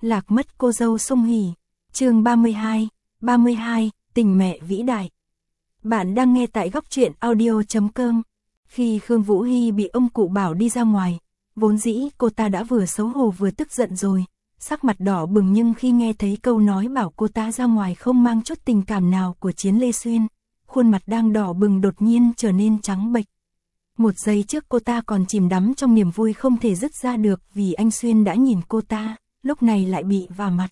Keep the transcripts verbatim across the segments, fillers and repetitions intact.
Lạc mất cô dâu sung hỉ. Chương ba mươi hai, ba mươi hai, tình mẹ vĩ đại. Bạn đang nghe tại góc truyện audio chấm com. Khi Khương Vũ Hy bị ông cụ bảo đi ra ngoài, vốn dĩ cô ta đã vừa xấu hổ vừa tức giận rồi, sắc mặt đỏ bừng, nhưng khi nghe thấy câu nói bảo cô ta ra ngoài không mang chút tình cảm nào của Chiến Lê Xuyên, khuôn mặt đang đỏ bừng đột nhiên trở nên trắng bệch. Một giây trước cô ta còn chìm đắm trong niềm vui không thể dứt ra được vì anh Xuyên đã nhìn cô ta, lúc này lại bị vả mặt.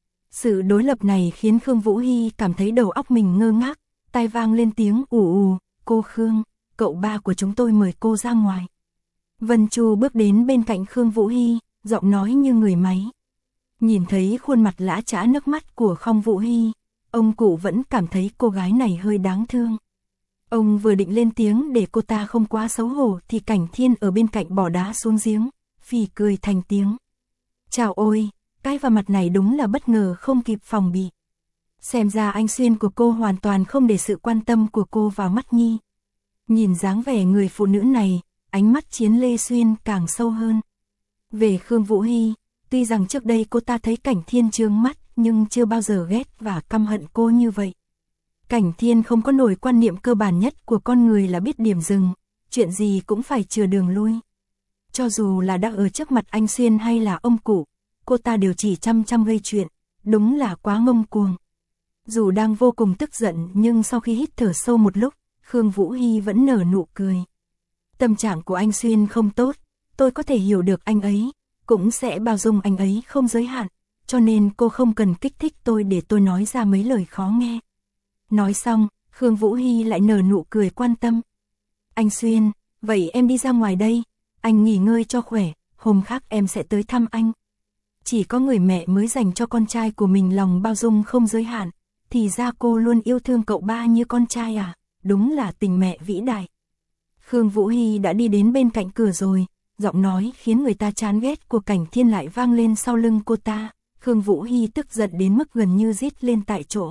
Sự đối lập này khiến Khương Vũ Hy cảm thấy đầu óc mình ngơ ngác, tai vang lên tiếng ù ù, cô Khương, cậu ba của chúng tôi mời cô ra ngoài. Vân Chu bước đến bên cạnh Khương Vũ Hy, giọng nói như người máy. Nhìn thấy khuôn mặt lã chã nước mắt của Khương Vũ Hy, ông cụ vẫn cảm thấy cô gái này hơi đáng thương. Ông vừa định lên tiếng để cô ta không quá xấu hổ thì Cảnh Thiên ở bên cạnh bỏ đá xuống giếng, phì cười thành tiếng. Chào ôi, cái vào mặt này đúng là bất ngờ không kịp phòng bị. Xem ra anh Xuyên của cô hoàn toàn không để sự quan tâm của cô vào mắt nhi. Nhìn dáng vẻ người phụ nữ này, ánh mắt Chiến Lê Xuyên càng sâu hơn. Về Khương Vũ Hy, tuy rằng trước đây cô ta thấy Cảnh Thiên chướng mắt nhưng chưa bao giờ ghét và căm hận cô như vậy. Cảnh Thiên không có nổi quan niệm cơ bản nhất của con người là biết điểm dừng, chuyện gì cũng phải chừa đường lui. Cho dù là đang ở trước mặt anh Xuyên hay là ông cụ, cô ta đều chỉ chăm chăm gây chuyện, đúng là quá ngông cuồng. Dù đang vô cùng tức giận nhưng sau khi hít thở sâu một lúc, Khương Vũ Hy vẫn nở nụ cười. Tâm trạng của anh Xuyên không tốt, tôi có thể hiểu được anh ấy, cũng sẽ bao dung anh ấy không giới hạn, cho nên cô không cần kích thích tôi để tôi nói ra mấy lời khó nghe. Nói xong, Khương Vũ Hy lại nở nụ cười quan tâm. Anh Xuyên, vậy em đi ra ngoài đây, anh nghỉ ngơi cho khỏe, hôm khác em sẽ tới thăm anh. Chỉ có người mẹ mới dành cho con trai của mình lòng bao dung không giới hạn, thì ra cô luôn yêu thương cậu ba như con trai à, đúng là tình mẹ vĩ đại. Khương Vũ Hy đã đi đến bên cạnh cửa rồi, giọng nói khiến người ta chán ghét của Cảnh Thiên lại vang lên sau lưng cô ta. Khương Vũ Hy tức giận đến mức gần như rít lên tại chỗ.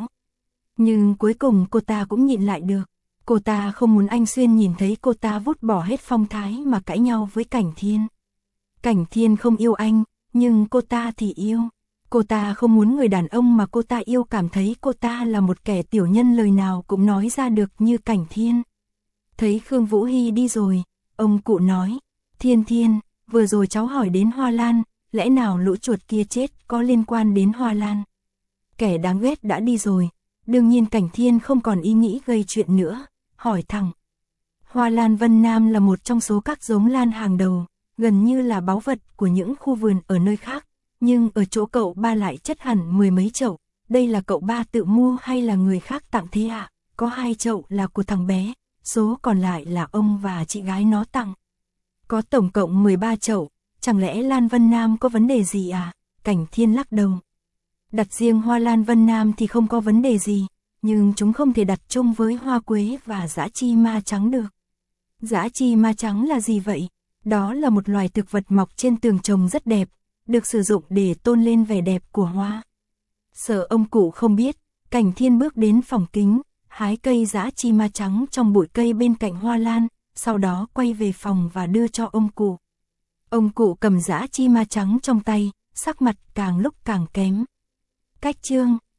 Nhưng cuối cùng cô ta cũng nhịn lại được. Cô ta không muốn anh Xuyên nhìn thấy cô ta vứt bỏ hết phong thái mà cãi nhau với Cảnh Thiên. Cảnh Thiên không yêu anh, nhưng cô ta thì yêu. Cô ta không muốn người đàn ông mà cô ta yêu cảm thấy cô ta là một kẻ tiểu nhân lời nào cũng nói ra được như Cảnh Thiên. Thấy Khương Vũ Hy đi rồi, ông cụ nói, Thiên Thiên, vừa rồi cháu hỏi đến Hoa Lan, lẽ nào lũ chuột kia chết có liên quan đến Hoa Lan? Kẻ đáng ghét đã đi rồi, đương nhiên Cảnh Thiên không còn ý nghĩ gây chuyện nữa, hỏi thẳng. Hoa Lan Vân Nam là một trong số các giống lan hàng đầu, gần như là báu vật của những khu vườn ở nơi khác, nhưng ở chỗ cậu ba lại chất hẳn mười mấy chậu. Đây là cậu ba tự mua hay là người khác tặng thế ạ? À? Có hai chậu là của thằng bé, số còn lại là ông và chị gái nó tặng. Có tổng cộng mười ba chậu, chẳng lẽ Lan Vân Nam có vấn đề gì à? Cảnh Thiên lắc đầu. Đặt riêng hoa Lan Vân Nam thì không có vấn đề gì, nhưng chúng không thể đặt chung với hoa quế và dã chi ma trắng được. Dã chi ma trắng là gì vậy? Đó là một loài thực vật mọc trên tường trồng rất đẹp, được sử dụng để tôn lên vẻ đẹp của hoa. Sợ ông cụ không biết, Cảnh Thiên bước đến phòng kính, hái cây dã chi ma trắng trong bụi cây bên cạnh hoa lan, sau đó quay về phòng và đưa cho ông cụ. Ông cụ cầm dã chi ma trắng trong tay, sắc mặt càng lúc càng kém. Cách chương,